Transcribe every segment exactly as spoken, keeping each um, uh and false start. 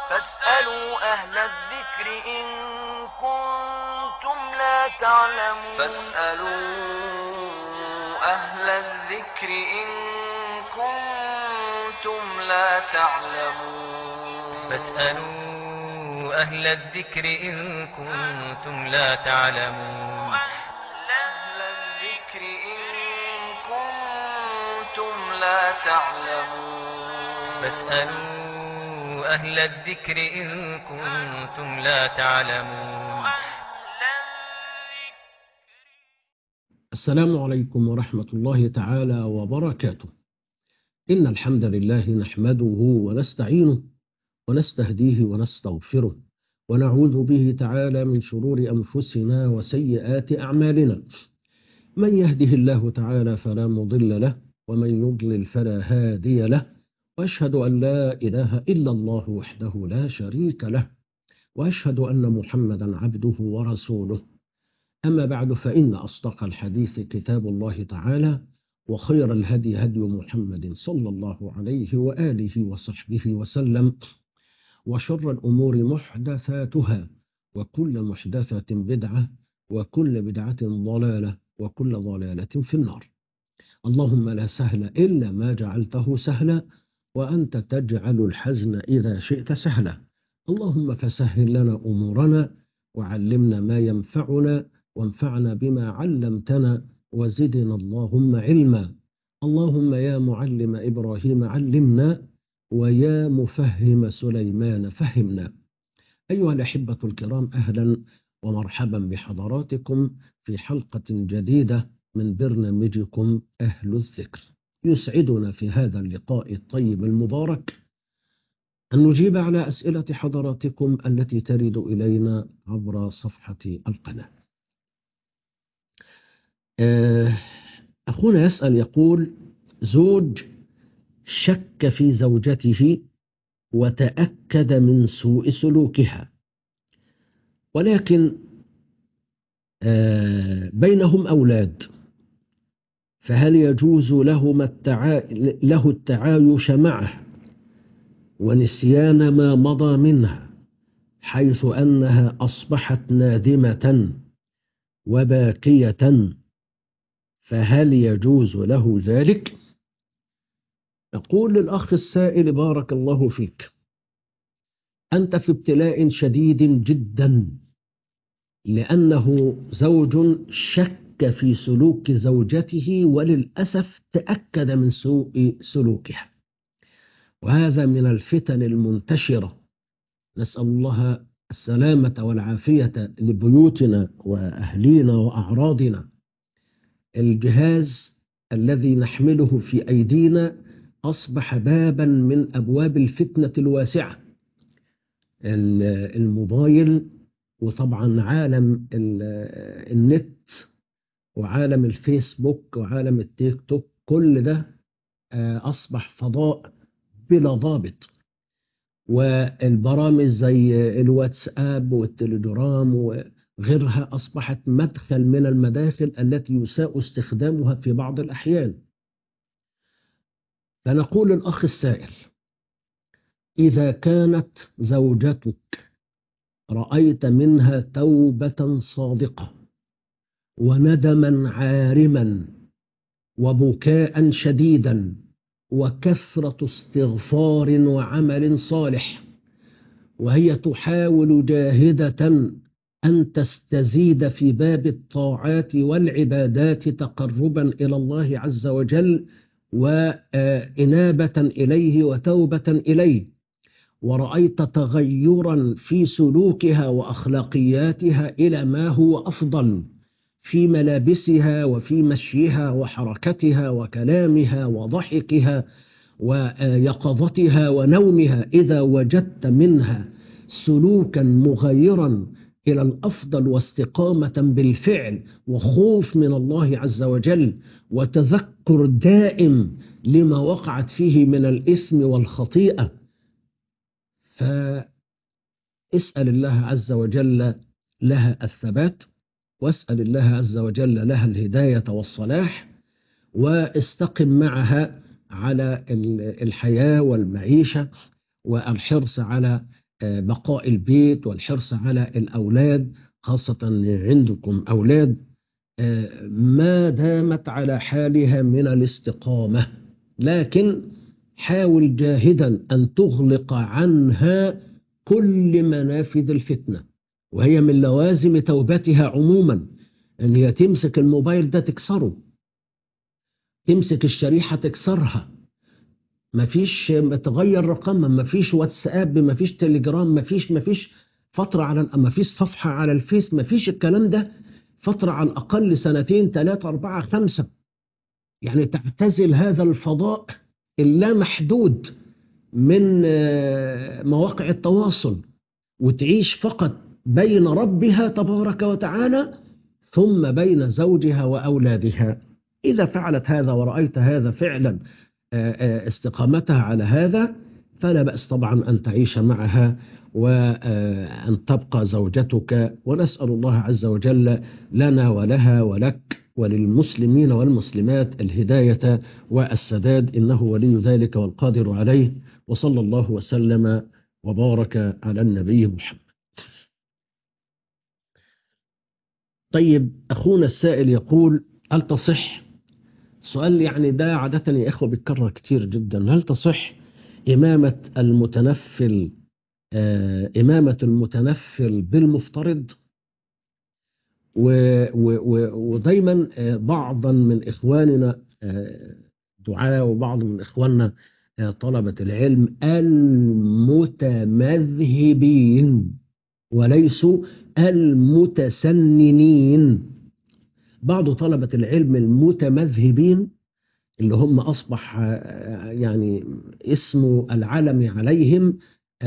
فاسألوا أهل الذكر إن كنتم لا تعلمون فاسألوا أهل الذكر إن كنتم لا تعلمون فاسألوا أهل الذكر إن كنتم لا تعلمون أهل الذكر إن كنتم لا تعلمون فاسألوا أهل الذكر إن كنتم لا تعلمون. السلام عليكم ورحمة الله تعالى وبركاته. إن الحمد لله نحمده ونستعينه ونستهديه ونستغفره ونعوذ به تعالى من شرور أنفسنا وسيئات أعمالنا. من يهده الله تعالى فلا مضل له ومن يضلل فلا هادي له، وأشهد أن لا إله إلا الله وحده لا شريك له، وأشهد أن محمدا عبده ورسوله. أما بعد، فإن أصدق الحديث كتاب الله تعالى، وخير الهدي هدي محمد صلى الله عليه وآله وصحبه وسلم، وشر الأمور محدثاتها، وكل محدثة بدعة، وكل بدعة ضلالة، وكل ضلالة في النار. اللهم لا سهل إلا ما جعلته سهلا، وأنت تجعل الحزن إذا شئت سهلا. اللهم فسهل لنا أمورنا، وعلمنا ما ينفعنا، وانفعنا بما علمتنا، وزدنا اللهم علما. اللهم يا معلم إبراهيم علمنا، ويا مفهم سليمان فهمنا. أيها الأحبة الكرام، أهلا ومرحبا بحضراتكم في حلقة جديدة من برنامجكم أهل الذكر. يسعدنا في هذا اللقاء الطيب المبارك أن نجيب على أسئلة حضراتكم التي ترد إلينا عبر صفحة القناة. أخونا يسأل يقول: زوج شك في زوجته وتأكد من سوء سلوكها، ولكن بينهم أولاد، فهل يجوز لهما التعا... له التعايش معه ونسيان ما مضى منها، حيث أنها أصبحت نادمة وباكية، فهل يجوز له ذلك؟ أقول للأخ السائل: بارك الله فيك، أنت في ابتلاء شديد جدا، لأنه زوج شك في سلوك زوجته وللأسف تأكد من سوء سلوكها، وهذا من الفتن المنتشرة. نسأل الله السلامة والعافية لبيوتنا وأهلينا وأعراضنا. الجهاز الذي نحمله في أيدينا أصبح بابا من أبواب الفتنة الواسعة، الموبايل، وطبعا عالم النت وعالم الفيسبوك وعالم التيك توك، كل ده أصبح فضاء بلا ضابط، والبرامج زي الواتساب والتليجرام وغيرها أصبحت مدخل من المداخل التي يساء استخدامها في بعض الأحيان. فنقول للأخ السائل: إذا كانت زوجتك رأيت منها توبة صادقة وندما عارما وبكاء شديدا وكثرة استغفار وعمل صالح، وهي تحاول جاهدة أن تستزيد في باب الطاعات والعبادات تقربا إلى الله عز وجل وإنابة إليه وتوبة إليه، ورأيت تغيرا في سلوكها وأخلاقياتها إلى ما هو أفضل في ملابسها وفي مشيها وحركتها وكلامها وضحكها ويقظتها ونومها، إذا وجدت منها سلوكا مغيرا إلى الأفضل واستقامة بالفعل وخوف من الله عز وجل وتذكر دائم لما وقعت فيه من الإثم والخطيئة، فاسأل الله عز وجل لها الثبات، واسأل الله عز وجل لها الهداية والصلاح، واستقم معها على الحياة والمعيشة والحرص على بقاء البيت والحرص على الأولاد، خاصة عندكم أولاد، ما دامت على حالها من الاستقامة. لكن حاول جاهدا أن تغلق عنها كل منافذ الفتنة، وهي من لوازم توبتها عموما أن هي تمسك الموبايل ده تكسره، تمسك الشريحة تكسرها، مفيش تغير رقمها، مفيش واتساب، مفيش تليجرام، مفيش مفيش فترة على مفيش صفحة على الفيس، مفيش الكلام ده. فترة على الأقل سنتين ثلاثة أربعة خمسة، يعني تعتزل هذا الفضاء اللامحدود من مواقع التواصل، وتعيش فقط بين ربها تبارك وتعالى ثم بين زوجها وأولادها. إذا فعلت هذا ورأيت هذا فعلا استقامتها على هذا، فلا بأس طبعا أن تعيش معها وأن تبقى زوجتك. ونسأل الله عز وجل لنا ولها ولك وللمسلمين والمسلمات الهداية والسداد، إنه ولي ذلك والقادر عليه. وصلى الله وسلم وبارك على النبي محمد. طيب، أخونا السائل يقول: هل تصح، سؤال يعني ده عادة يا إخوة بيتكرر كتير جدا، هل تصح إمامة المتنفل آه إمامة المتنفل بالمفترض؟ ودايما آه بعضا من إخواننا آه دعاء وبعض من إخواننا آه طلبة العلم المتمذهبين وليسوا المتسننين، بعض طلبة العلم المتمذهبين اللي هم أصبح يعني اسم العلم عليهم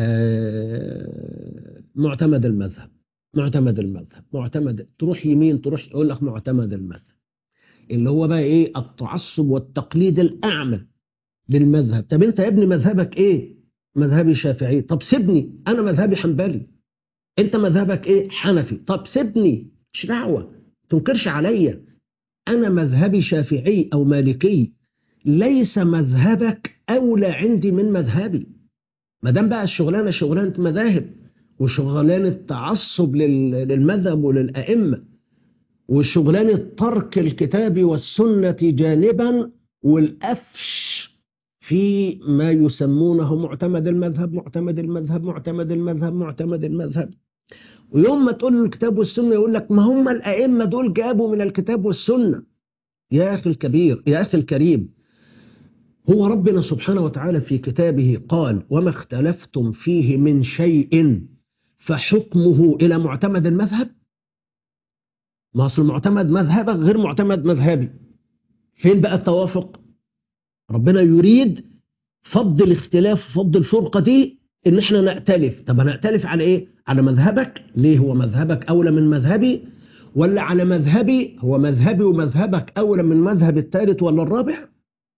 معتمد المذهب، معتمد المذهب معتمد، تروح يمين تروح يقول لك معتمد المذهب، اللي هو بقى إيه؟ التعصب والتقليد الأعمى للمذهب. طب أنت يا ابني مذهبك إيه؟ مذهبي شافعي. طب سيبني، أنا مذهبي حنبلي. أنت مذهبك إيه؟ حنفي. طب سيبني، مش دعوة، تنكرش عليا، أنا مذهبي شافعي أو مالكي، ليس مذهبك أولى عندي من مذهبي. ما دام بقى الشغلانة شغلانة مذاهب وشغلانة تعصب للمذهب وللأئمة وشغلانة ترك الكتاب والسنة جانبا والأفش في ما يسمونه معتمد المذهب معتمد المذهب معتمد المذهب معتمد المذهب. ويوم ما تقول له الكتاب والسنة يقول لك ما هم الأئمة دول جابوا من الكتاب والسنة. يا أخي الكبير، يا أخي الكريم، هو ربنا سبحانه وتعالى في كتابه قال: وما اختلفتم فيه من شيء فحكمه إلى معتمد المذهب؟ ما أصل معتمد مذهبك غير معتمد مذهبي، فين بقى التوافق؟ ربنا يريد فض الاختلاف، فض الفرقة دي، إن احنا نأتلف. طب هنأتلف على إيه؟ على مذهبك؟ ليه هو مذهبك أولى من مذهبي؟ ولا على مذهبي، هو مذهبي ومذهبك أولى من مذهب الثالث ولا الرابع؟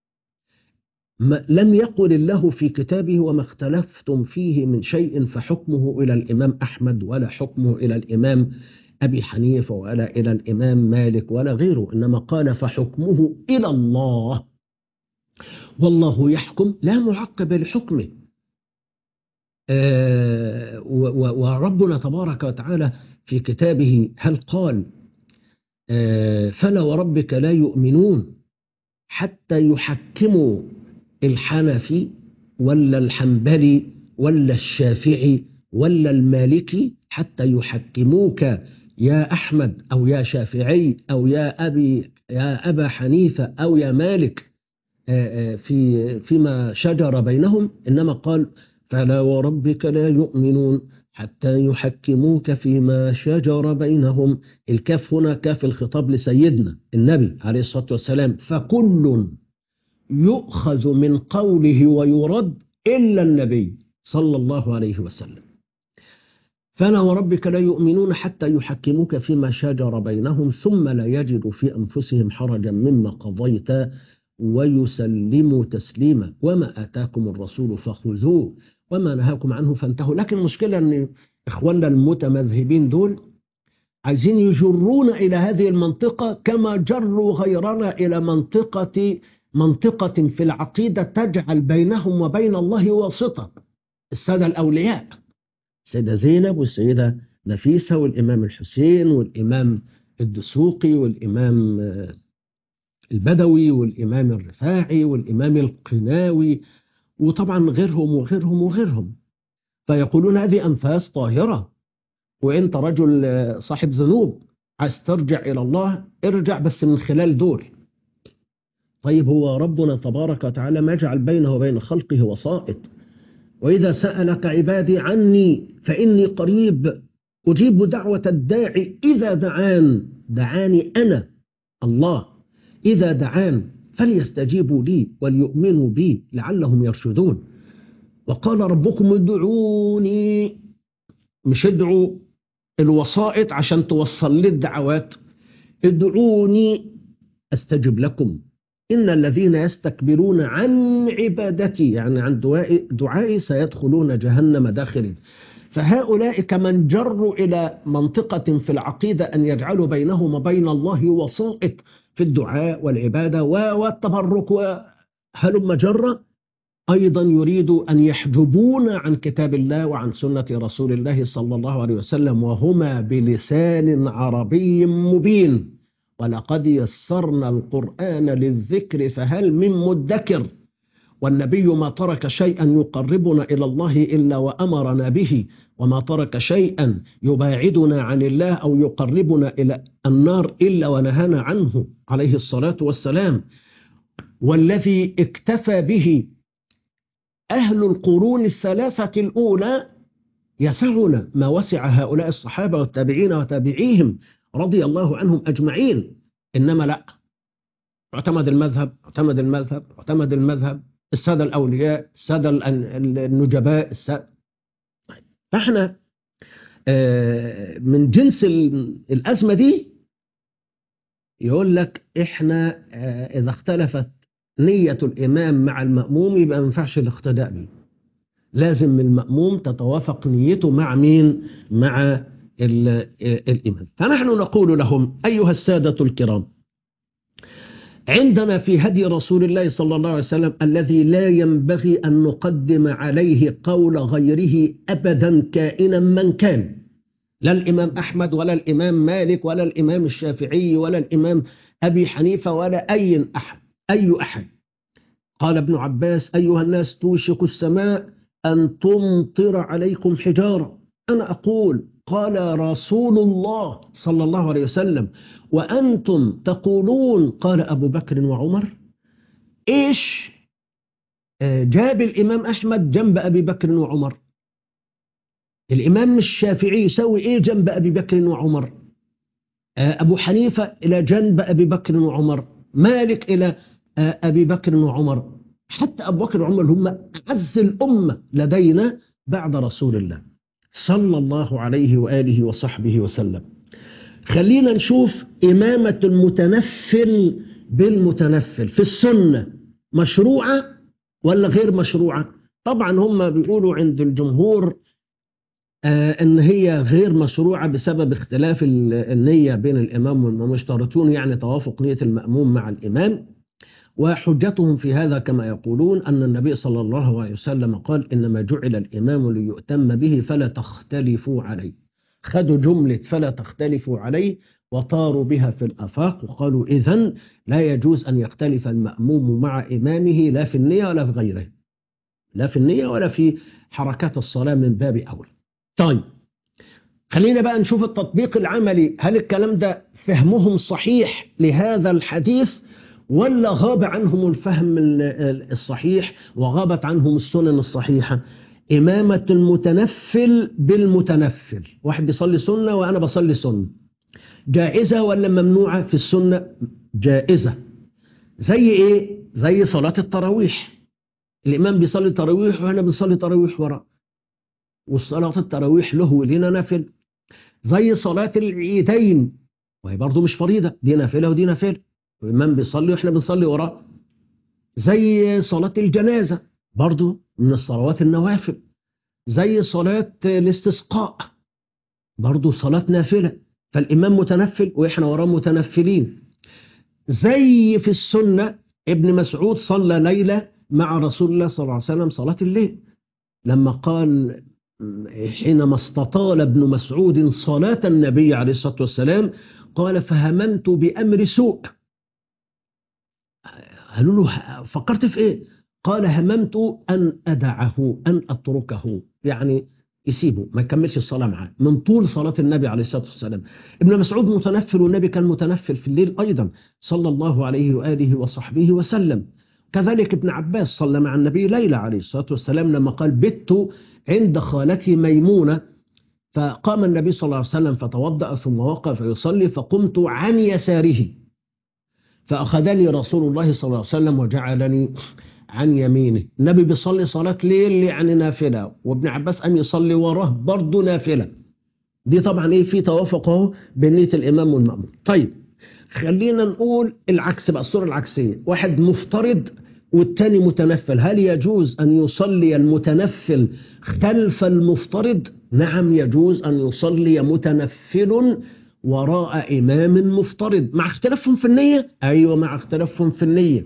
لم يقل الله في كتابه: وما اختلفتم فيه من شيء فحكمه إلى الإمام أحمد، ولا حكمه إلى الإمام أبي حنيفة، ولا إلى الإمام مالك ولا غيره، إنما قال: فحكمه إلى الله، والله يحكم لا معقب لحكمه. آه وربنا تبارك وتعالى في كتابه هل قال: آه فلا وربك لا يؤمنون حتى يحكموا الحنفي ولا الحنبلي ولا الشافعي ولا المالكي، حتى يحكموك يا أحمد أو يا شافعي أو يا أبي يا أبا حنيفة أو يا مالك في فيما شجر بينهم. إنما قال: فلا وربك لا يؤمنون حتى يحكموك فيما شجر بينهم. الكاف هنا كاف الخطاب لسيدنا النبي عليه الصلاة والسلام، فكل يؤخذ من قوله ويرد إلا النبي صلى الله عليه وسلم. فلا وربك لا يؤمنون حتى يحكموك فيما شجر بينهم ثم لا يجدوا في أنفسهم حرجا مما قضيت ويسلموا تسليما، وما آتاكم الرسول فخذوه وما نهاكم عنه فانتهوا. لكن المشكلة أن إخواننا المتمذهبين دول عايزين يجرونا إلى هذه المنطقة كما جروا غيرنا إلى منطقة منطقة في العقيدة تجعل بينهم وبين الله واسطة، السادة الأولياء. السيدة زينب والسيدة نفيسة والإمام الحسين والإمام الدسوقي والإمام البدوي والإمام الرفاعي والإمام القناوي، وطبعا غيرهم وغيرهم وغيرهم. فيقولون هذه أنفاس طاهرة، وإنت رجل صاحب ذنوب عايز ترجع إلى الله ارجع بس من خلال دول. طيب هو ربنا تبارك وتعالى ما جعل بينه وبين خلقه وسائط؟ وإذا سألك عبادي عني فإني قريب أجيب دعوة الداعي إذا دعان. دعاني أنا الله إذا دعان فليستجيبوا لي وليؤمنوا بي لعلهم يرشدون. وقال ربكم ادعوني، مش ادعوا الوسائط عشان توصل لي الدعوات، ادعوني أستجب لكم إن الذين يستكبرون عن عبادتي يعني عن دعائي, دعائي سيدخلون جهنم داخلين. فهؤلاء كمن جروا إلى منطقة في العقيدة أن يجعلوا بينهم وبين الله وسائط في الدعاء والعبادة والتبرك وهلم جرة، أيضا يريدوا أن يحجبون عن كتاب الله وعن سنة رسول الله صلى الله عليه وسلم، وهما بلسان عربي مبين. ولقد يسرنا القرآن للذكر فهل من مدكر. والنبي ما ترك شيئا يقربنا إلى الله إلا وأمرنا به، وما ترك شيئا يباعدنا عن الله أو يقربنا إلى النار إلا ونهانا عنه عليه الصلاة والسلام. والذي اكتفى به أهل القرون الثلاثة الأولى يسعنا ما وسع هؤلاء الصحابة والتابعين وتابعيهم رضي الله عنهم أجمعين. إنما لا، اعتمد المذهب اعتمد المذهب اعتمد المذهب السادة الأولياء، السادة النجباء، السادة. فاحنا من جنس الأزمة دي يقول لك احنا إذا اختلفت نية الإمام مع المأموم يبقى ما ينفعش الاقتداء به، لازم المأموم تتوافق نيته مع مين؟ مع الإمام. فنحن نقول لهم أيها السادة الكرام، عندنا في هدي رسول الله صلى الله عليه وسلم الذي لا ينبغي أن نقدم عليه قول غيره أبدا كائنا من كان، لا الإمام أحمد ولا الإمام مالك ولا الإمام الشافعي ولا الإمام أبي حنيفة ولا أي أحد أي أحد. قال ابن عباس أيها الناس توشك السماء أن تمطر عليكم حجارة. أنا أقول قال رسول الله صلى الله عليه وسلم وأنتم تقولون قال أبو بكر وعمر. إيش جاب الإمام أحمد جنب أبي بكر وعمر؟ الإمام الشافعي يسوي إيه جنب أبي بكر وعمر؟ أبو حنيفة إلى جنب أبي بكر وعمر، مالك إلى أبي بكر وعمر، حتى أبو بكر وعمر هم أعز الأمة لدينا بعد رسول الله صلى الله عليه وآله وصحبه وسلم. خلينا نشوف إمامة المتنفل بالمتنفل في السنة مشروعة ولا غير مشروعة؟ طبعا هم بيقولوا عند الجمهور آه ان هي غير مشروعة بسبب اختلاف النية بين الإمام والمأموم، يشترطون يعني توافق نية المأموم مع الإمام. وحجتهم في هذا كما يقولون أن النبي صلى الله عليه وسلم قال إنما جعل الإمام ليؤتم به فلا تختلفوا عليه. خدوا جملة فلا تختلفوا عليه وطاروا بها في الآفاق وقالوا إذن لا يجوز أن يختلف المأموم مع إمامه لا في النية ولا في غيره، لا في النية ولا في حركات الصلاة من باب أولى. طيب خلينا بقى نشوف التطبيق العملي، هل الكلام ده فهمهم صحيح لهذا الحديث ولا غاب عنهم الفهم الصحيح وغابت عنهم السنن الصحيحة؟ إمامة المتنفل بالمتنفل، واحد بيصلي سنة وأنا بصلي سنة، جائزة ولا ممنوعة؟ في السنة جائزة. زي إيه؟ زي صلاة التراويح، الإمام بيصلي تراويح وأنا بنصلي تراويح وراء، والصلاة التراويح له ولنا نافل. زي صلاة العيدين وهي برضو مش فريضة، دي نافلة ودي نافلة، والإمام بيصلي وإحنا بنصلي وراه. زي صلاة الجنازة برضو من الصلوات النوافل. زي صلاة الاستسقاء برضو صلاة نافلة، فالإمام متنفل وإحنا وراه متنفلين. زي في السنة ابن مسعود صلى ليلة مع رسول الله صلى الله عليه وسلم صلاة الليل، لما قال حينما استطال ابن مسعود صلاة النبي عليه الصلاة والسلام قال فهممت بأمر سوء. قالوا له فكرت في ايه؟ قال هممت ان ادعه، ان اتركه، يعني يسيبه ما يكملش الصلاه معاه من طول صلاه النبي عليه الصلاه والسلام. ابن مسعود متنفل والنبي كان متنفل في الليل ايضا صلى الله عليه واله وصحبه وسلم. كذلك ابن عباس صلى مع النبي ليلى عليه الصلاه والسلام لما قال بت عند خالتي ميمونه، فقام النبي صلى الله عليه وسلم فتوضأ ثم وقف يصلي فقمت عن يساره فأخذني رسول الله صلى الله عليه وسلم وجعلني عن يمينه. النبي بيصلي صلاة ليل يعني نافلة، وابن عباس أن يصلي وراه برضه نافلة. دي طبعا ايه في توافق اهو بين نية الإمام والمأموم. طيب خلينا نقول العكس بقى، الصورة العكسية، واحد مفترض والتاني متنفل، هل يجوز أن يصلي المتنفل خلف المفترض؟ نعم يجوز أن يصلي متنفل وراء إمام مفترض مع اختلافهم في النية. أيوة مع اختلافهم في النية.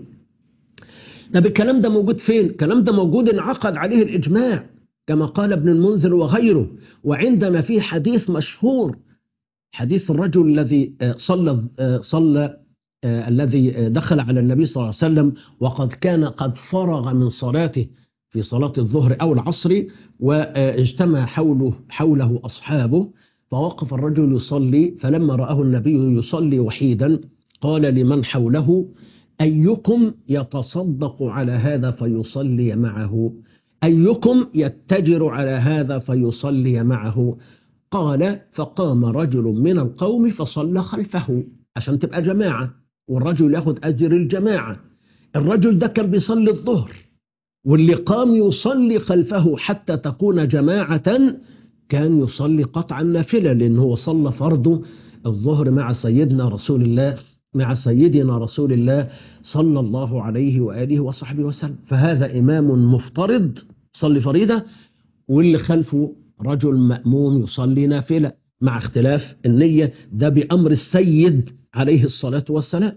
طب الكلام ده موجود فين؟ الكلام ده موجود انعقد عليه الإجماع كما قال ابن المنذر وغيره. وعندنا فيه حديث مشهور، حديث الرجل الذي صلى صلى الذي دخل على النبي صلى الله عليه وسلم وقد كان قد فرغ من صلاته في صلاة الظهر أو العصر، واجتمع حوله حوله أصحابه، فوقف الرجل يصلي، فلما رآه النبي يصلي وحيدا قال لمن حوله أيكم يتصدق على هذا فيصلي معه؟ أيكم يتجر على هذا فيصلي معه؟ قال فقام رجل من القوم فصلى خلفه عشان تبقى جماعة والرجل ياخد أجر الجماعة. الرجل ده كان بيصلي الظهر، واللي قام يصلي خلفه حتى تكون جماعة كان يصلي قطعا نافلة، لأنه هو صلى فرضه الظهر مع سيدنا رسول الله مع سيدنا رسول الله صلى الله عليه وآله وصحبه وسلم. فهذا إمام مفترض صلي فريضة، واللي خلفه رجل مأموم يصلي نافلة مع اختلاف النية، ده بأمر السيد عليه الصلاة والسلام.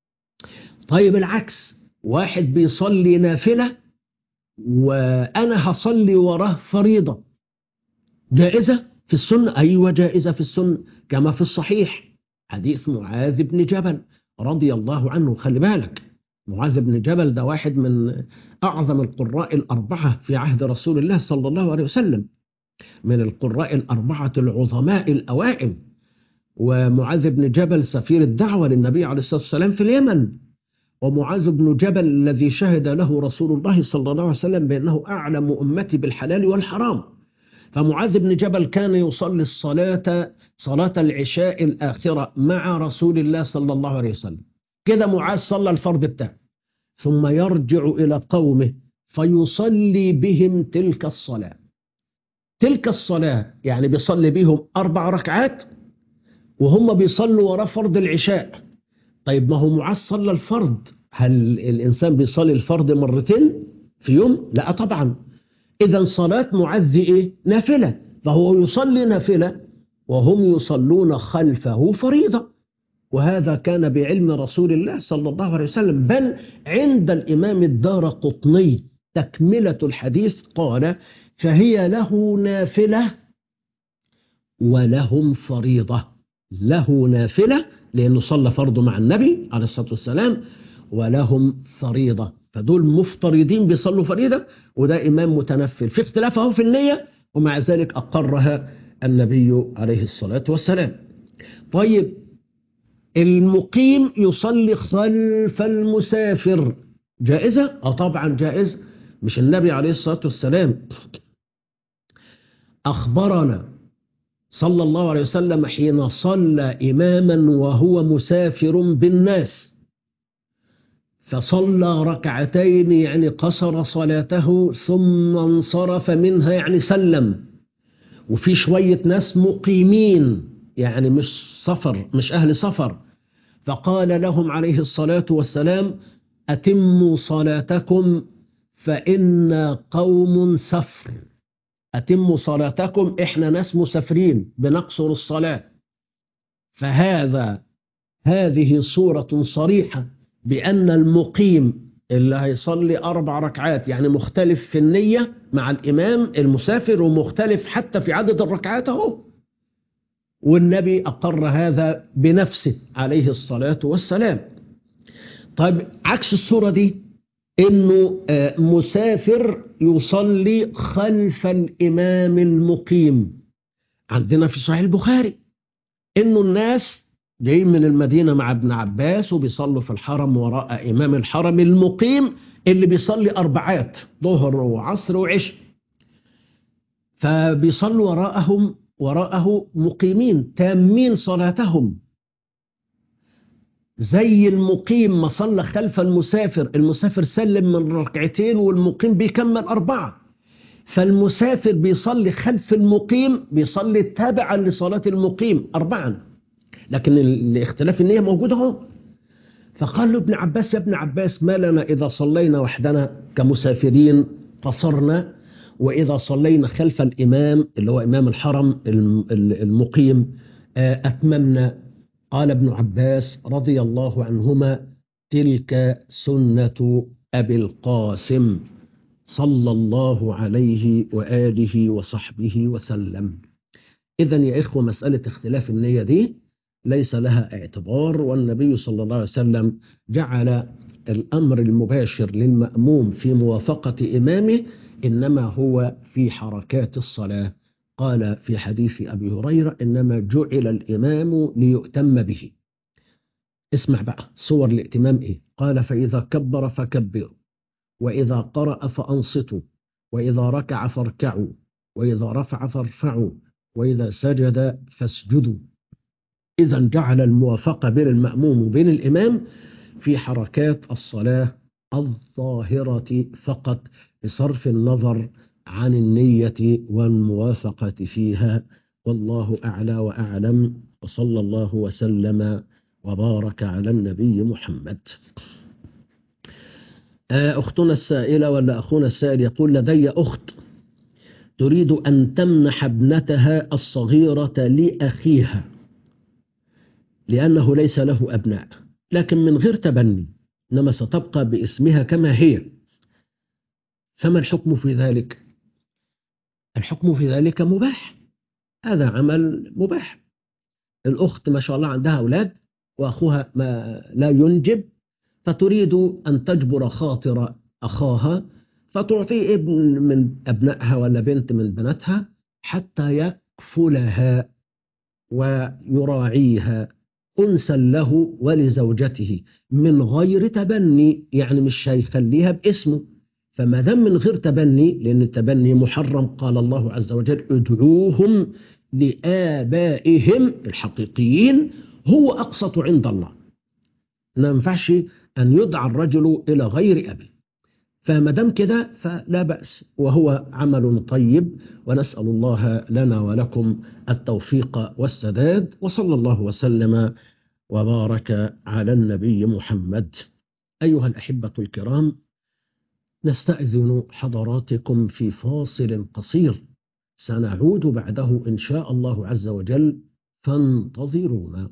طيب العكس، واحد بيصلي نافلة وأنا هصلي وراه فريضة، جائزة في السنة؟ أيوة جائزة في السنة، كما في الصحيح حديث معاذ بن جبل رضي الله عنه. خلي بالك معاذ بن جبل ده واحد من أعظم القراء الأربعة في عهد رسول الله صلى الله عليه وسلم، من القراء الأربعة العظماء الأوائل. ومعاذ بن جبل سفير الدعوة للنبي عليه الصلاة والسلام في اليمن، ومعاذ بن جبل الذي شهد له رسول الله صلى الله عليه وسلم بأنه أعلم أمتي بالحلال والحرام. فمعاذ بن جبل كان يصلي الصلاة صلاة العشاء الآخرة مع رسول الله صلى الله عليه وسلم. كده معاذ صلى الفرض بتاعه ثم يرجع إلى قومه فيصلي بهم تلك الصلاة. تلك الصلاة يعني بيصلي بهم أربع ركعات وهم بيصلوا وراء فرض العشاء. طيب ما هو معاذ صلى الفرض، هل الإنسان بيصلي الفرض مرتين في يوم؟ لا طبعا. إذا صلاة معاذ إيه؟ نافلة، فهو يصلي نافلة وهم يصلون خلفه فريضة، وهذا كان بعلم رسول الله صلى الله عليه وسلم. بل عند الإمام الدارقطني تكملة الحديث قال فهي له نافلة ولهم فريضة. له نافلة لأنه صلى فرضه مع النبي عليه الصلاة والسلام، ولهم فريضة، فدول مفترضين بيصلوا فريضة، وده إمام متنفل في اختلافه في النية، ومع ذلك أقرها النبي عليه الصلاة والسلام. طيب المقيم يصلي خلف المسافر، جائزة؟ أه طبعا جائز. مش النبي عليه الصلاة والسلام أخبرنا صلى الله عليه وسلم حين صلى إماما وهو مسافر بالناس فصلى ركعتين يعني قصر صلاته ثم انصرف منها يعني سلم، وفي شوية ناس مقيمين يعني مش سفر مش أهل سفر، فقال لهم عليه الصلاة والسلام أتموا صلاتكم فإن قوم سفر. أتموا صلاتكم، إحنا ناس مسافرين بنقصر الصلاة. فهذا هذه صورة صريحة بأن المقيم اللي هيصلي أربع ركعات يعني مختلف في النية مع الإمام المسافر، ومختلف حتى في عدد الركعات اهو. والنبي أقر هذا بنفسه عليه الصلاة والسلام. طيب عكس الصورة دي، إنه مسافر يصلي خلف الإمام المقيم. عندنا في صحيح البخاري إنه الناس جايين من المدينة مع ابن عباس وبيصلوا في الحرم وراء إمام الحرم المقيم اللي بيصلي أربعات ظهر وعصر وعشاء، فبيصلوا وراءهم وراءه مقيمين تامين صلاتهم زي المقيم ما صلى خلف المسافر. المسافر سلم من ركعتين والمقيم بيكمل أربعة، فالمسافر بيصلي خلف المقيم بيصلي تابعا لصلاة المقيم أربعا، لكن الاختلاف النية موجود اهو. فقال له ابن عباس: يا ابن عباس، ما لنا إذا صلينا وحدنا كمسافرين قصرنا، وإذا صلينا خلف الإمام اللي هو إمام الحرم المقيم أتممنا؟ قال ابن عباس رضي الله عنهما: تلك سنة أبي القاسم صلى الله عليه وآله وصحبه وسلم. إذن يا إخوة، مسألة اختلاف النية دي ليس لها اعتبار، والنبي صلى الله عليه وسلم جعل الأمر المباشر للمأموم في موافقة إمامه إنما هو في حركات الصلاة. قال في حديث أبي هريرة: إنما جعل الإمام ليؤتم به. اسمع بقى صور الائتمام إيه. قال: فإذا كبر فكبروا، وإذا قرأ فأنصتوا، وإذا ركع فاركعوا، وإذا رفع فارفعوا، وإذا سجد فاسجدوا. إذن جعل الموافقة بين المأموم وبين الإمام في حركات الصلاة الظاهرة فقط، بصرف النظر عن النية والموافقة فيها. والله أعلى وأعلم، وصلى الله وسلم وبارك على النبي محمد. أختنا السائلة ولا أخونا السائل يقول: لدي أخت تريد أن تمنح ابنتها الصغيرة لأخيها لأنه ليس له أبناء، لكن من غير تبني، إنما ستبقى باسمها كما هي، فما الحكم في ذلك؟ الحكم في ذلك مباح، هذا عمل مباح. الأخت ما شاء الله عندها أولاد وأخوها ما لا ينجب، فتريد أن تجبر خاطر أخاها فتعطي ابن من أبنائها ولا بنت من بناتها حتى يكفلها ويراعيها أنسا له ولزوجته من غير تبني، يعني مش هيخليها باسمه. فما دام من غير تبني، لأن التبني محرم، قال الله عز وجل: ادعوهم لآبائهم الحقيقيين هو أقسط عند الله. ما ينفعش أن يدعى الرجل إلى غير أبي، فما دام كده فلا بأس، وهو عمل طيب، ونسأل الله لنا ولكم التوفيق والسداد. وصلى الله وسلم وبارك على النبي محمد. أيها الأحبة الكرام، نستأذن حضراتكم في فاصل قصير، سنعود بعده إن شاء الله عز وجل، فانتظرونا.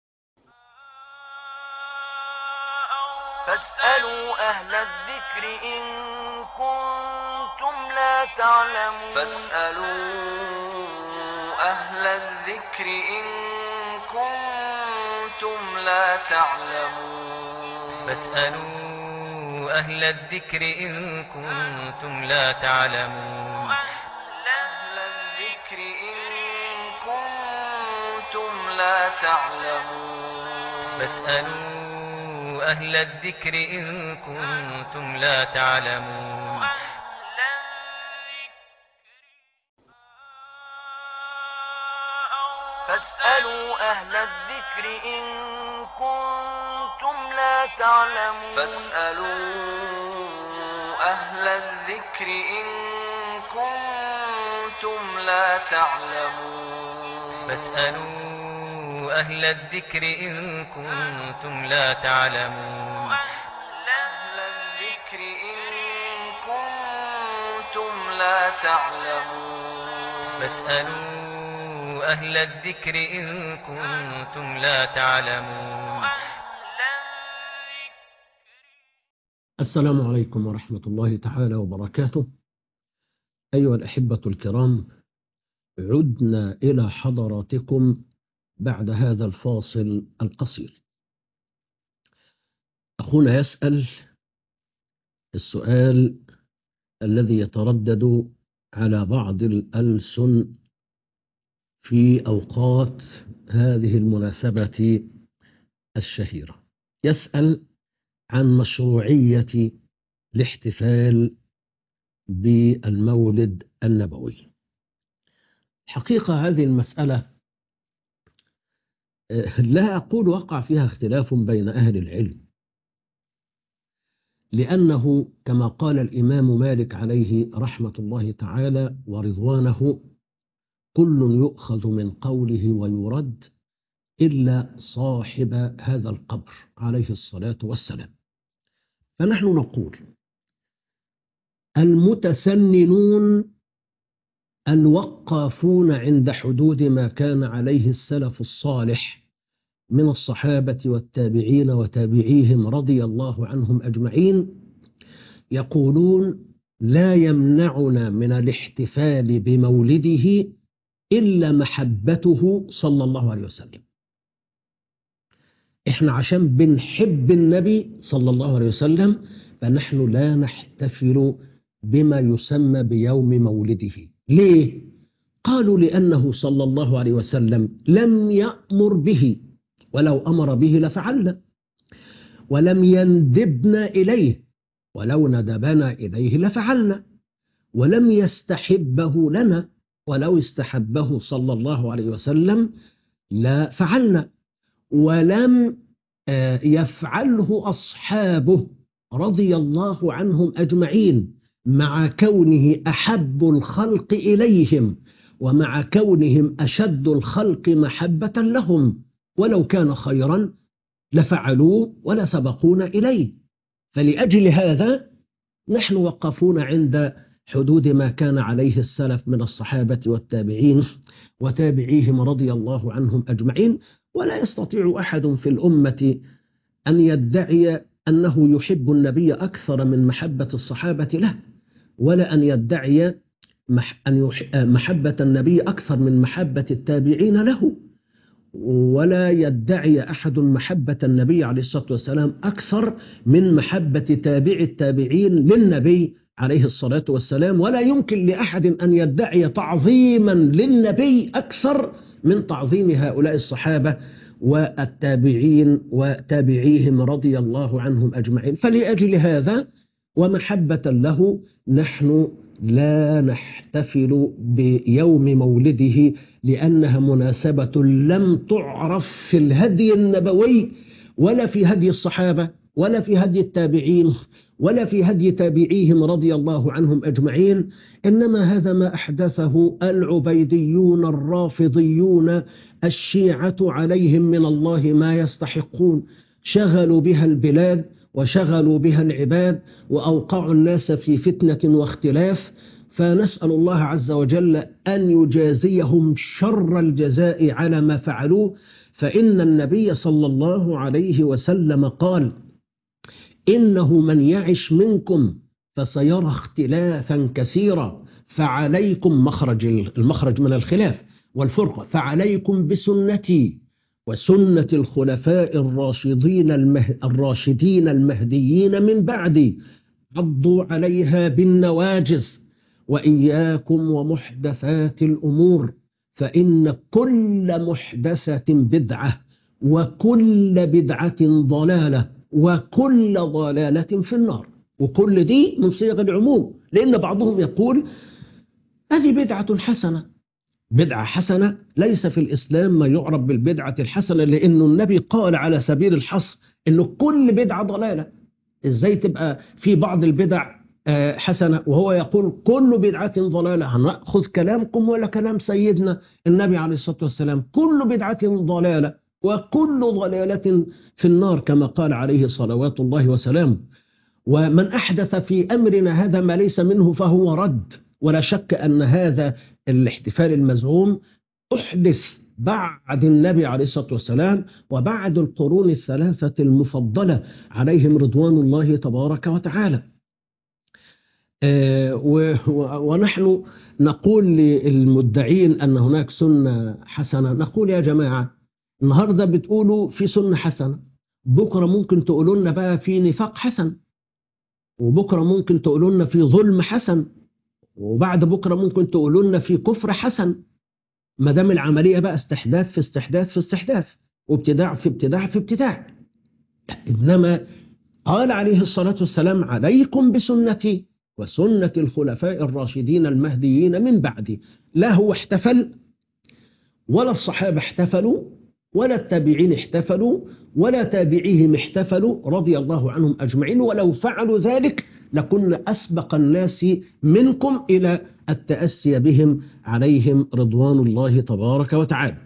فاسألوا أهل الذكر إن كنتم لا تعلمون فاسألوا أهل الذكر إن كنتم لا تعلمون فاسألوا أهل الذكر إن كنتم لا تعلمون أهل الذكر إن كنتم لا تعلمون فاسألوا أهل الذكر إن كنتم لا تعلمون فاسألوا أهل الذكر إن كنتم لا تعلمون فاسألوا أهل الذكر إن كنتم لا تعلمون فاسألوا أهل الذكر إن كنتم لا تعلمون أهل الذكر إن كنتم لا تعلمون فاسألوا أهل الذكر إن كنتم لا تعلمون السلام عليكم ورحمة الله تعالى وبركاته. أيها الأحبة الكرام، عدنا إلى حضراتكم بعد هذا الفاصل القصير. أخونا يسأل السؤال الذي يتردد على بعض الألسن في أوقات هذه المناسبة الشهيرة. يسأل عن مشروعية الاحتفال بالمولد النبوي. حقيقة هذه المسألة لا أقول وقع فيها اختلاف بين أهل العلم، لأنه كما قال الإمام مالك عليه رحمة الله تعالى ورضوانه: كل يؤخذ من قوله ويرد إلا صاحب هذا القبر عليه الصلاة والسلام. فنحن نقول المتسننون الوقافون عند حدود ما كان عليه السلف الصالح من الصحابة والتابعين وتابعيهم رضي الله عنهم أجمعين يقولون: لا يمنعنا من الاحتفال بمولده إلا محبته صلى الله عليه وسلم. إحنا عشان بنحب النبي صلى الله عليه وسلم فنحن لا نحتفل بما يسمى بيوم مولده. ليه؟ قالوا: لأنه صلى الله عليه وسلم لم يأمر به، ولو أمر به لفعلنا، ولم يندبنا إليه، ولو ندبنا إليه لفعلنا، ولم يستحبه لنا، ولو استحبه صلى الله عليه وسلم لفعلنا، ولم يفعله أصحابه رضي الله عنهم أجمعين مع كونه أحب الخلق إليهم ومع كونهم أشد الخلق محبة لهم، ولو كان خيرا لفعلوه ولسبقونا إليه. فلأجل هذا نحن وقفون عند حدود ما كان عليه السلف من الصحابة والتابعين وتابعيهم رضي الله عنهم أجمعين. ولا يستطيع أحد في الأمة أن يدعي أنه يحب النبي أكثر من محبة الصحابة له، ولا أن يدعي محبة النبي أكثر من محبة التابعين له، ولا يدعي أحد محبة النبي عليه الصلاة والسلام أكثر من محبة تابع التابعين للنبي عليه الصلاة والسلام. ولا يمكن لأحد أن يدعي تعظيما للنبي أكثر من تعظيم هؤلاء الصحابة والتابعين وتابعيهم رضي الله عنهم أجمعين. فلأجل هذا ومحبة له نحن لا نحتفل بيوم مولده، لأنها مناسبة لم تعرف في الهدي النبوي ولا في هدي الصحابة ولا في هدي التابعين ولا في هدي تابعيهم رضي الله عنهم أجمعين. إنما هذا ما أحدثه العبيديون الرافضيون الشيعة عليهم من الله ما يستحقون. شغلوا بها البلاد وشغلوا بها العباد وأوقعوا الناس في فتنة واختلاف، فنسأل الله عز وجل أن يجازيهم شر الجزاء على ما فعلوه. فإن النبي صلى الله عليه وسلم قال: إنه من يعش منكم فسيرى اختلافا كثيرا، فعليكم مخرج المخرج من الخلاف والفرقة، فعليكم بسنتي وسنة الخلفاء الراشدين المه... الراشدين المهديين من بعدي، عضوا عليها بالنواجذ، وإياكم ومحدثات الأمور، فإن كل محدثة بدعة وكل بدعة ضلالة وكل ضلالة في النار. وكل دي من صيغ العموم، لأن بعضهم يقول هذه بدعة حسنة. بدعة حسنة ليس في الإسلام ما يعرف بالبدعة الحسنة، لأن النبي قال على سبيل الحصر أنه كل بدعة ضلالة. إزاي تبقى في بعض البدع حسنة وهو يقول كل بدعة ضلالة؟ هنأخذ كلامكم ولا كلام سيدنا النبي عليه الصلاة والسلام؟ كل بدعة ضلالة وكل ضلالة في النار كما قال عليه صلوات الله وسلامه. ومن أحدث في أمرنا هذا ما ليس منه فهو رد. ولا شك أن هذا الاحتفال المزعوم أحدث بعد النبي عليه الصلاة والسلام وبعد القرون الثلاثة المفضلة عليهم رضوان الله تبارك وتعالى. آه ونحن نقول للمدعين أن هناك سنة حسنة، نقول يا جماعة النهاردة بتقولوا في سنة حسنة، بكرة ممكن تقولوا لنا بقى في نفاق حسن، وبكرة ممكن تقولوا لنا في ظلم حسن، وبعد بكرة ممكن تقولوا لنا في كفر حسن. ما دام العملية بقى استحداث في استحداث في استحداث، وابتداع في ابتداع في ابتداع. إنما قال عليه الصلاة والسلام: عليكم بسنتي وسنة الخلفاء الراشدين المهديين من بعدي. لا هو احتفل ولا الصحابة احتفلوا ولا التابعين احتفلوا ولا تابعيهم احتفلوا رضي الله عنهم أجمعين، ولو فعلوا ذلك لكنا أسبق الناس منكم إلى التأسي بهم عليهم رضوان الله تبارك وتعالى.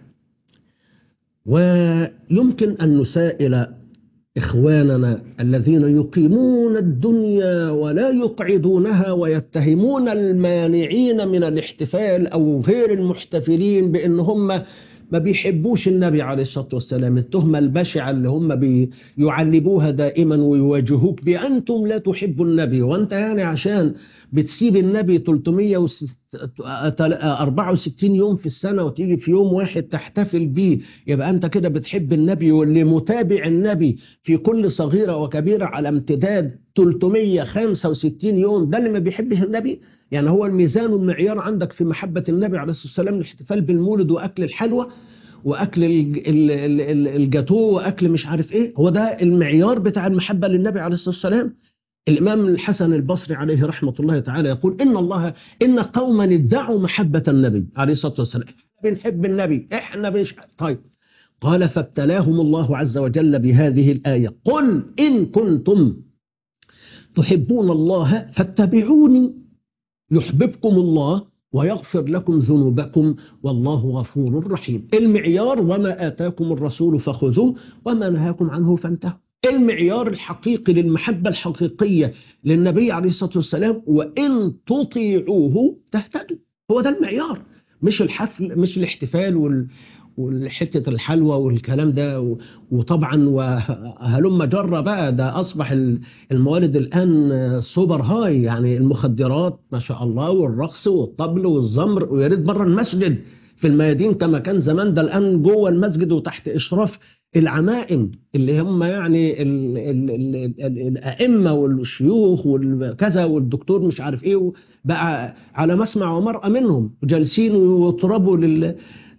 ويمكن أن نسائل إخواننا الذين يقيمون الدنيا ولا يقعدونها ويتهمون المانعين من الاحتفال أو غير المحتفلين بأن هم ما بيحبوش النبي عليه الصلاة والسلام، التهمة البشعة اللي هم بيعلبوها دائما ويواجهوك بأنتم لا تحبوا النبي، وأنت يعني عشان بتسيب النبي ثلاثمائة وأربعة وستين يوم في السنة وتيجي في يوم واحد تحتفل بيه، يبقى أنت كده بتحب النبي. واللي متابع النبي في كل صغيرة وكبيرة على امتداد ثلاثمائة وخمسة وستين يوم، ده اللي ما بيحبه النبي؟ يعني هو الميزان والمعيار عندك في محبة النبي عليه الصلاة والسلام الاحتفال بالمولد وأكل الحلوى وأكل الجاتو وأكل مش عارف إيه؟ هو ده المعيار بتاع المحبة للنبي عليه الصلاة والسلام؟ الإمام الحسن البصري عليه رحمة الله تعالى يقول: إن الله إن قوما ادعوا محبة النبي عليه الصلاة والسلام، إحنا بنحب النبي، إحنا بنش... طيب قال: فابتلاهم الله عز وجل بهذه الآية: قل إن كنتم تحبون الله فاتبعوني يحببكم الله ويغفر لكم ذنوبكم والله غفور رحيم. المعيار: وما آتاكم الرسول فخذوه وما نهاكم عنه فانتهوا. المعيار الحقيقي للمحبة الحقيقية للنبي عليه الصلاة والسلام: وإن تطيعوه تهتدوا. هو ده المعيار، مش الحفل، مش الاحتفال وال والحتة الحلوى والكلام ده. وطبعا وهلم جرى بقى، ده أصبح الموالد الآن سوبر هاي، يعني المخدرات ما شاء الله والرقص والطبل والزمر، ويا ريت بره المسجد في الميادين كما كان زمان، ده الآن جوه المسجد وتحت إشراف العمائم اللي هم يعني ال ال ال ال الأئمة والشيوخ والكذا والدكتور مش عارف إيه، بقى على مسمع ومرأة منهم جالسين ويطربوا لل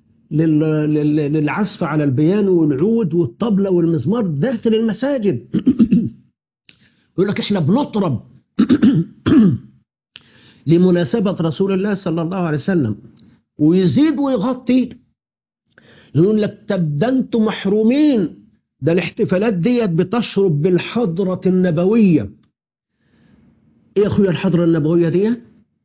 للعزف على البيانو والعود والطبلة والمزمار داخل المساجد. يقول لك احنا بنطرب لمناسبة رسول الله صلى الله عليه وسلم، ويزيد ويغطي يقول لك طب ده انتم محرومين، ده الاحتفالات ديت بتشرب بالحضرة النبوية. ايه يا اخويا الحضرة النبوية ديت؟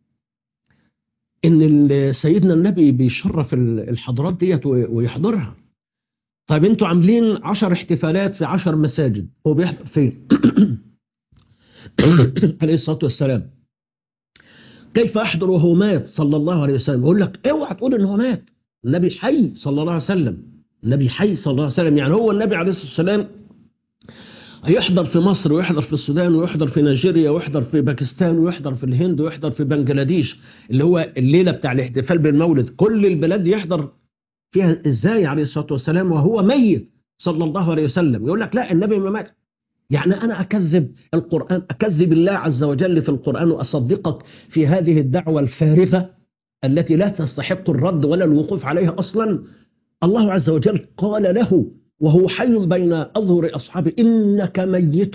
ان سيدنا النبي بيشرف الحضرات ديت ويحضرها. طيب انتوا عاملين عشر احتفالات في عشر مساجد، هو بيحضر فين؟ عليه الصلاة والسلام. كيف احضر وهو مات صلى الله عليه وسلم؟ يقول لك اوعى تقول ان هو مات، النبي حي صلى الله عليه وسلم، النبي حي صلى الله عليه وسلم. يعني هو النبي عليه الصلاة والسلام يحضر في مصر ويحضر في السودان ويحضر في نيجيريا ويحضر في باكستان ويحضر في الهند ويحضر في بنجلاديش، اللي هو الليلة بتاع الاحتفال بالمولد، كل البلاد يحضر فيها ازاي عليه الصلاة والسلام وهو ميت صلى الله عليه وسلم؟ يقول لك لا النبي ما مات. يعني أنا أكذب القرآن، أكذب الله عز وجل في القرآن وأصدقك في هذه الدعوة الفارغة التي لا تستحق الرد ولا الوقوف عليها أصلا. الله عز وجل قال له وهو حي بين أظهر أصحابه: إنك ميت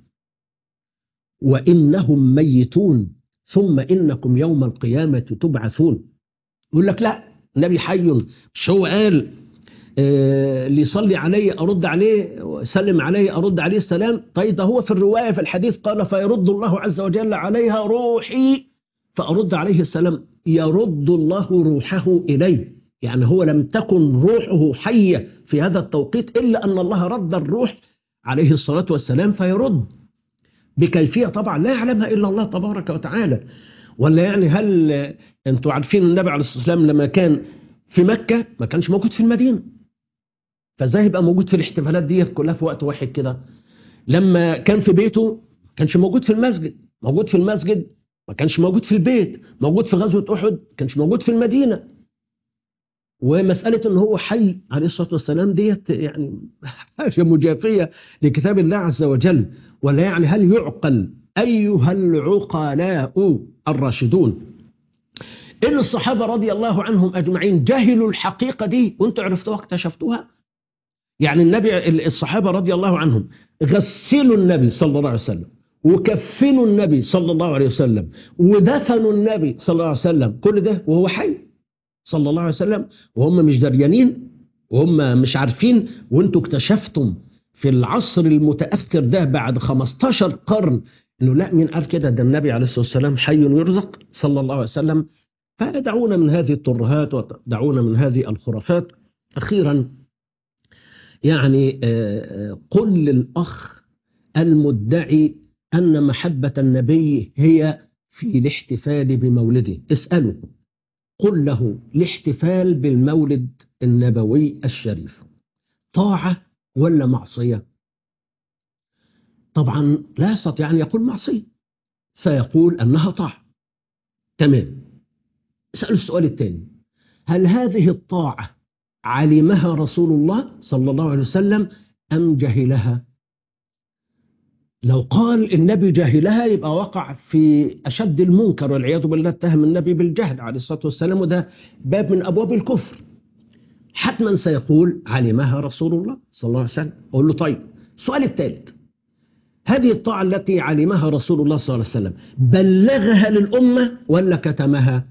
وإنهم ميتون ثم إنكم يوم القيامة تبعثون. يقول لك لا النبي حي، مش هو قال آه اللي يصلي عليه أرد عليه وسلم عليه أرد عليه السلام؟ طيب ده هو في الرواية في الحديث قال: فيرد الله عز وجل عليها روحي فأرد عليه السلام. يرد الله روحه إليه، يعني هو لم تكن روحه حية في هذا التوقيت إلا أن الله رد الروح عليه الصلاة والسلام فيرد بكيفية طبعا لا يعلمها إلا الله تبارك وتعالى. ولا يعني هل أنتوا عارفين النبي عليه الصلاة والسلام لما كان في مكة ما كانش موجود في المدينة، فازاي يبقى موجود في الاحتفالات دي كلها في وقت واحد كده؟ لما كان في بيته ما كانش موجود في المسجد، موجود في المسجد ما كانش موجود في البيت، موجود في غزوة أحد ما كانش موجود في المدينة. ومسألة ان هو حي عليه الصلاة والسلام ديت يعني حاجة مجافية لكتاب الله عز وجل. ولا يعني هل يعقل أيها العقلاء الراشدون إن الصحابة رضي الله عنهم أجمعين جهلوا الحقيقة دي وانتوا عرفتوها اكتشفتوها؟ يعني النبي الصحابة رضي الله عنهم غسلوا النبي صلى الله عليه وسلم، وكفنوا النبي صلى الله عليه وسلم، ودفنوا النبي صلى الله عليه وسلم، كل ده وهو حي صلى الله عليه وسلم، وهم مش دريانين وهم مش عارفين. وانتوا اكتشفتم في العصر المتأخر ده بعد خمستاشر قرن انه لا، مين قال كده؟ ده النبي عليه الصلاة والسلام حي يرزق صلى الله عليه وسلم. فدعونا من هذه الترهات ودعونا من هذه الخرافات. أخيرا يعني قل للأخ المدعي أن محبة النبي هي في الاحتفال بمولده، اسأله قل له الاحتفال بالمولد النبوي الشريف طاعة ولا معصية؟ طبعا لا يستطيع أن يقول معصية، سيقول أنها طاعة. تمام. اسأل السؤال الثاني، هل هذه الطاعة علمها رسول الله صلى الله عليه وسلم أم جهلها؟ لو قال النبي جهلها يبقى وقع في أشد المنكر والعياذ بالله، اتهم النبي بالجهل عليه الصلاة والسلام، وده باب من أبواب الكفر. حتما سيقول علمها رسول الله صلى الله عليه وسلم. أقول له طيب، السؤال الثالث، هذه الطاعة التي علمها رسول الله صلى الله عليه وسلم بلغها للأمة ولا كتمها؟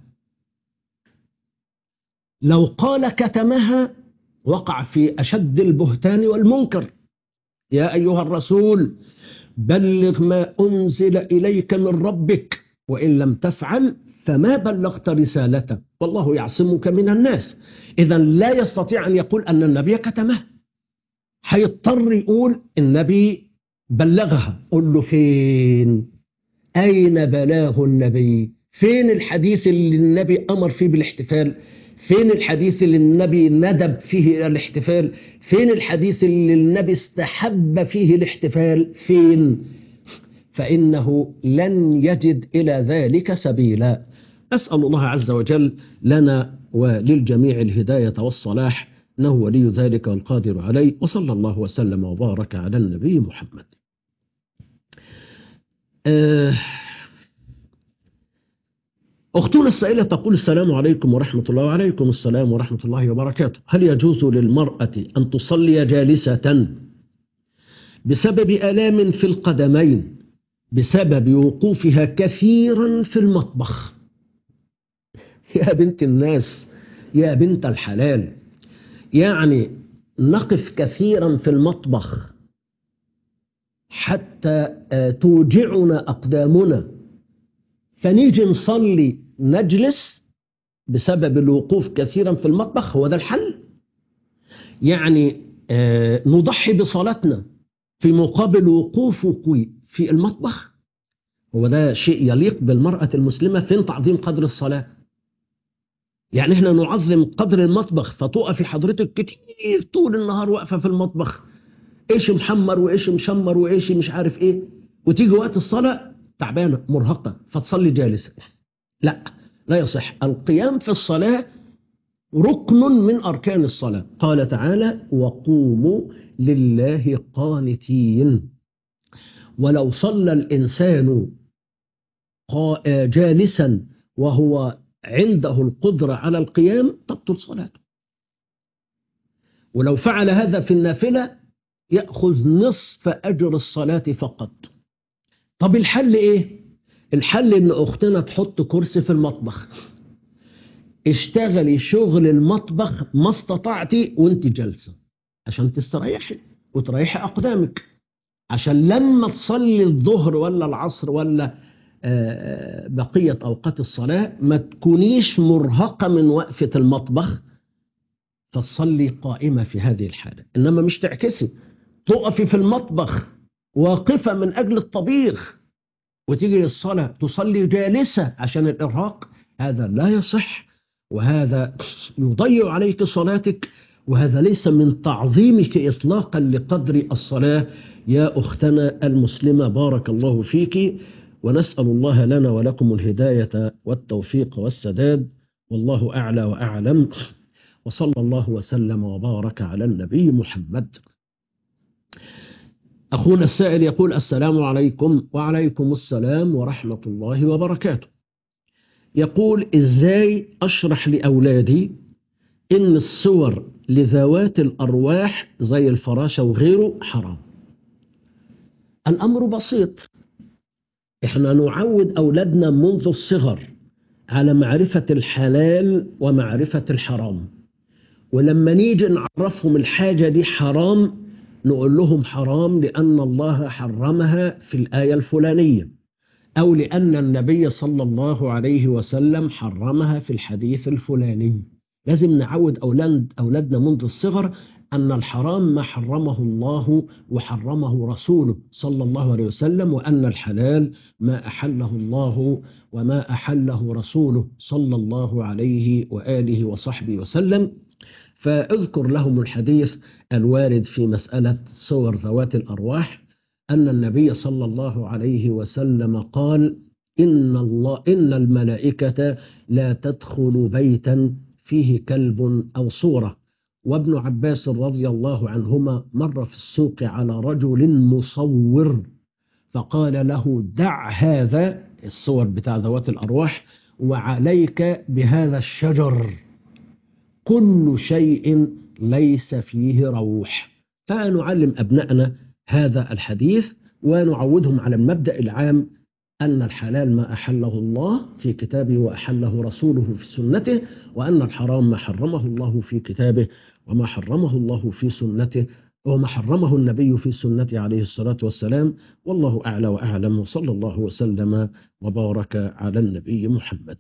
لو قال كتمها وقع في أشد البهتان والمنكر. يا أيها الرسول بلغ ما أنزل إليك من ربك وإن لم تفعل فما بلغت رسالته والله يعصمك من الناس. إذا لا يستطيع أن يقول أن النبي كتمه، هيضطر يقول النبي بلغها. قل له فين؟ أين بلاغ النبي؟ فين الحديث اللي النبي أمر فيه بالاحتفال؟ فين الحديث اللي النبي ندب فيه إلى الاحتفال؟ فين الحديث اللي النبي استحب فيه الاحتفال؟ فين؟ فإنه لن يجد إلى ذلك سبيلا. أسأل الله عز وجل لنا وللجميع الهداية والصلاح، إنه ولي ذلك والقادر عليه. وصلى الله وسلم وبارك على النبي محمد. أه أختنا السائلة تقول السلام عليكم ورحمة الله. وعليكم السلام ورحمة الله وبركاته. هل يجوز للمرأة أن تصلي جالسة بسبب آلام في القدمين بسبب وقوفها كثيرا في المطبخ؟ يا بنت الناس، يا بنت الحلال، يعني نقف كثيرا في المطبخ حتى توجعنا أقدامنا فنيجي نصلي نجلس بسبب الوقوف كثيرا في المطبخ؟ هو ده الحل؟ يعني آه نضحي بصلاتنا في مقابل وقوفك في المطبخ؟ هو ده شيء يليق بالمرأة المسلمة؟ فين تعظيم قدر الصلاة؟ يعني احنا نعظم قدر المطبخ فتقفي حضرتك كتير طول النهار واقفة في المطبخ، ايش محمر وايش مشمر وايش مش عارف ايه، وتيجي وقت الصلاة تعبانة مرهقة فتصلي جالسة؟ لا، لا يصح. القيام في الصلاة ركن من أركان الصلاة. قال تعالى وقوموا لله قانتين. ولو صلى الإنسان جالسا وهو عنده القدرة على القيام تبطل صلاته، ولو فعل هذا في النافلة يأخذ نصف أجر الصلاة فقط. طب الحل إيه؟ الحل إن أختنا تحط كرسي في المطبخ، اشتغلي شغل المطبخ ما استطعتي وانت جالسة عشان تستريحي وتريحي أقدامك، عشان لما تصلي الظهر ولا العصر ولا بقية أوقات الصلاة ما تكونيش مرهقة من وقفة المطبخ فتصلي قائمة في هذه الحالة. إنما مش تعكسي، تقفي في المطبخ واقفة من أجل الطبيخ وتيجي للصلاة تصلي جالسة عشان الإرهاق، هذا لا يصح وهذا يضيع عليك صلاتك، وهذا ليس من تعظيمك إطلاقا لقدر الصلاة يا أختنا المسلمة. بارك الله فيك، ونسأل الله لنا ولكم الهداية والتوفيق والسداد، والله أعلى وأعلم، وصلى الله وسلم وبارك على النبي محمد. أخونا السائل يقول: السلام عليكم. وعليكم السلام ورحمة الله وبركاته. يقول: إزاي أشرح لأولادي إن الصور لذوات الأرواح زي الفراشة وغيره حرام؟ الأمر بسيط، إحنا نعود أولادنا منذ الصغر على معرفة الحلال ومعرفة الحرام، ولما نيجي نعرفهم الحاجة دي حرام نقول لهم حرام لأن الله حرمها في الآية الفلانية، أو لأن النبي صلى الله عليه وسلم حرمها في الحديث الفلاني. لازم نعود أولاد أولادنا منذ الصغر أن الحرام ما حرمه الله وحرمه رسوله صلى الله عليه وسلم، وأن الحلال ما أحله الله وما أحله رسوله صلى الله عليه وآله وصحبه وسلم. فاذكر لهم الحديث الوارد في مسألة صور ذوات الأرواح، أن النبي صلى الله عليه وسلم قال: إن الله إن الملائكة لا تدخل بيتا فيه كلب أو صورة. وابن عباس رضي الله عنهما مر في السوق على رجل مصور فقال له: دع هذا الصور بتاع ذوات الأرواح وعليك بهذا الشجر، كل شيء ليس فيه روح. فنعلم أبنائنا هذا الحديث ونعودهم على المبدأ العام أن الحلال ما أحله الله في كتابه وأحله رسوله في سنته، وأن الحرام ما حرمه الله في كتابه وما حرمه الله في سنته وما حرمه النبي في سنته عليه الصلاة والسلام. والله أعلى وأعلم، وصلى الله وسلم وبارك على النبي محمد.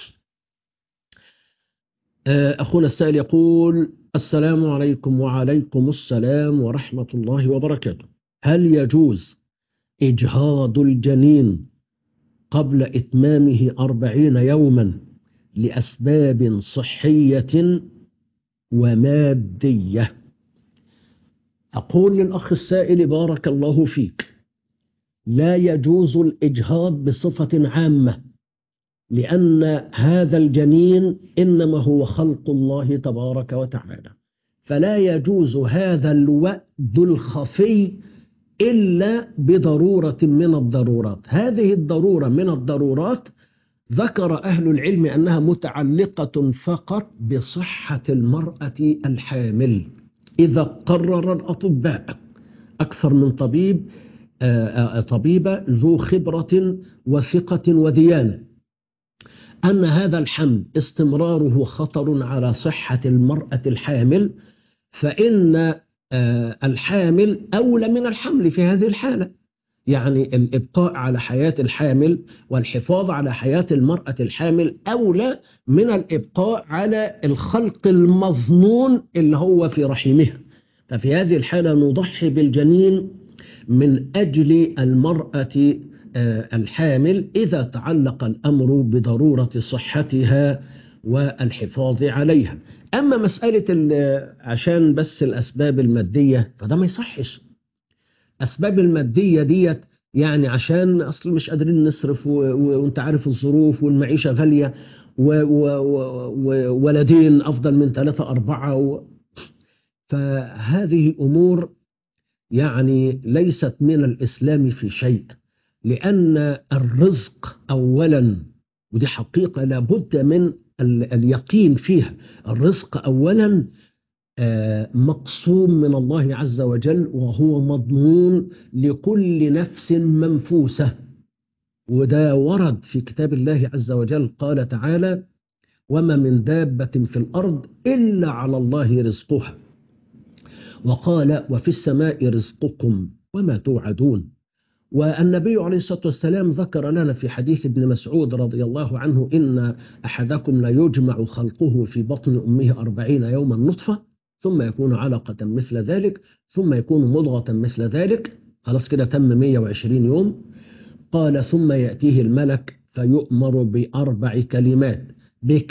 أخونا السائل يقول: السلام عليكم. وعليكم السلام ورحمة الله وبركاته. هل يجوز إجهاض الجنين قبل إتمامه أربعين يوما لأسباب صحية ومادية؟ أقول للأخ السائل: بارك الله فيك، لا يجوز الإجهاض بصفة عامة، لأن هذا الجنين إنما هو خلق الله تبارك وتعالى، فلا يجوز هذا الوأد الخفي إلا بضرورة من الضرورات. هذه الضرورة من الضرورات ذكر أهل العلم أنها متعلقة فقط بصحة المرأة الحامل، إذا قرر الأطباء أكثر من طبيب طبيبة ذو خبرة وثقة وديانة أن هذا الحمل استمراره خطر على صحة المرأة الحامل، فإن الحامل أولى من الحمل في هذه الحالة. يعني الإبقاء على حياة الحامل والحفاظ على حياة المرأة الحامل أولى من الإبقاء على الخلق المظنون اللي هو في رحمها. ففي هذه الحالة نضحي بالجنين من أجل المرأة الحامل إذا تعلق الأمر بضرورة صحتها والحفاظ عليها. أما مسألة عشان بس الأسباب المادية فده ما يصحش. أسباب المادية ديت يعني عشان أصل مش قادرين نصرف وانت عارف الظروف والمعيشة غالية وولدين أفضل من ثلاثة أربعة و... فهذه أمور يعني ليست من الإسلام في شيء، لأن الرزق أولا، ودي حقيقة لابد من اليقين فيها، الرزق أولا مقسوم من الله عز وجل، وهو مضمون لكل نفس منفوسة، وده ورد في كتاب الله عز وجل. قال تعالى: وما من دابة في الأرض إلا على الله رزقها، وقال: وفي السماء رزقكم وما توعدون. والنبي عليه الصلاة والسلام ذكر لنا في حديث ابن مسعود رضي الله عنه: إن أحدكم لا يجمع خلقه في بطن أمه أربعين يوما نطفة، ثم يكون علقة مثل ذلك، ثم يكون مضغة مثل ذلك. خلاص كده تم مئة وعشرين يوم. قال: ثم يأتيه الملك فيؤمر بأربع كلمات: بكتب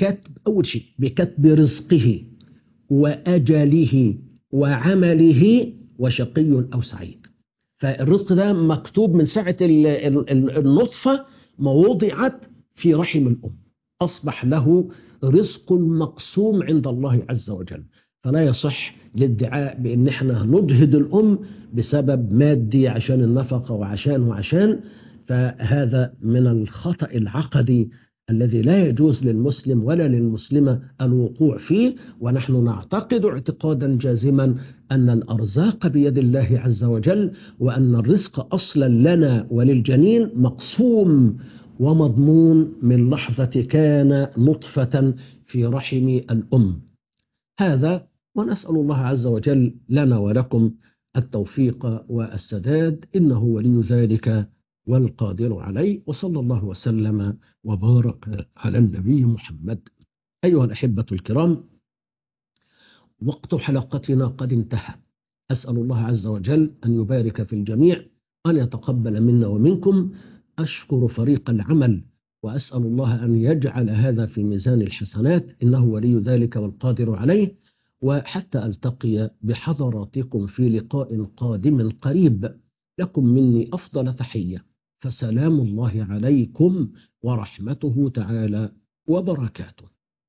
أول شيء بكتب رزقه وأجله وعمله وشقي أو سعيد. فالرزق ده مكتوب من ساعة النطفة ما وضعت في رحم الأم، أصبح له رزق مقسوم عند الله عز وجل. فلا يصح الادعاء بأن احنا نجهد الأم بسبب مادي عشان النفقة وعشان وعشان فهذا من الخطأ العقدي الذي لا يجوز للمسلم ولا للمسلمة الوقوع فيه. ونحن نعتقد اعتقادا جازما أن الأرزاق بيد الله عز وجل، وأن الرزق أصلا لنا وللجنين مقسوم ومضمون من لحظة كان نطفة في رحم الأم. هذا ونسأل الله عز وجل لنا ولكم التوفيق والسداد، إنه ولي ذلك والقادر عليه. وصلى الله وسلم وبارك على النبي محمد. أيها الأحبة الكرام، وقت حلقتنا قد انتهى. أسأل الله عز وجل أن يبارك في الجميع، أن يتقبل منا ومنكم. أشكر فريق العمل وأسأل الله أن يجعل هذا في ميزان الحسنات، إنه ولي ذلك والقادر عليه. وحتى ألتقي بحضراتكم في لقاء قادم قريب، لكم مني أفضل تحية، فسلام الله عليكم ورحمته تعالى وبركاته.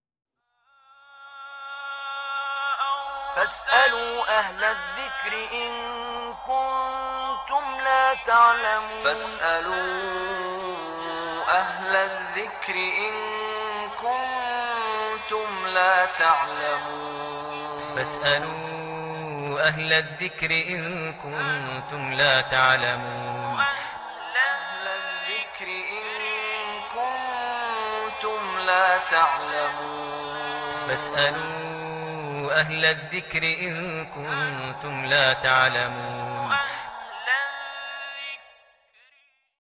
فاسألوا أهل الذكر إن كنتم لا تعلمون فاسألوا أهل الذكر إن كنتم لا تعلمون فاسألوا أهل الذكر إن كنتم لا تعلمون أهل الذكر إن كنتم لا تعلمون فاسألوا أهل الذكر إن كنتم لا تعلمون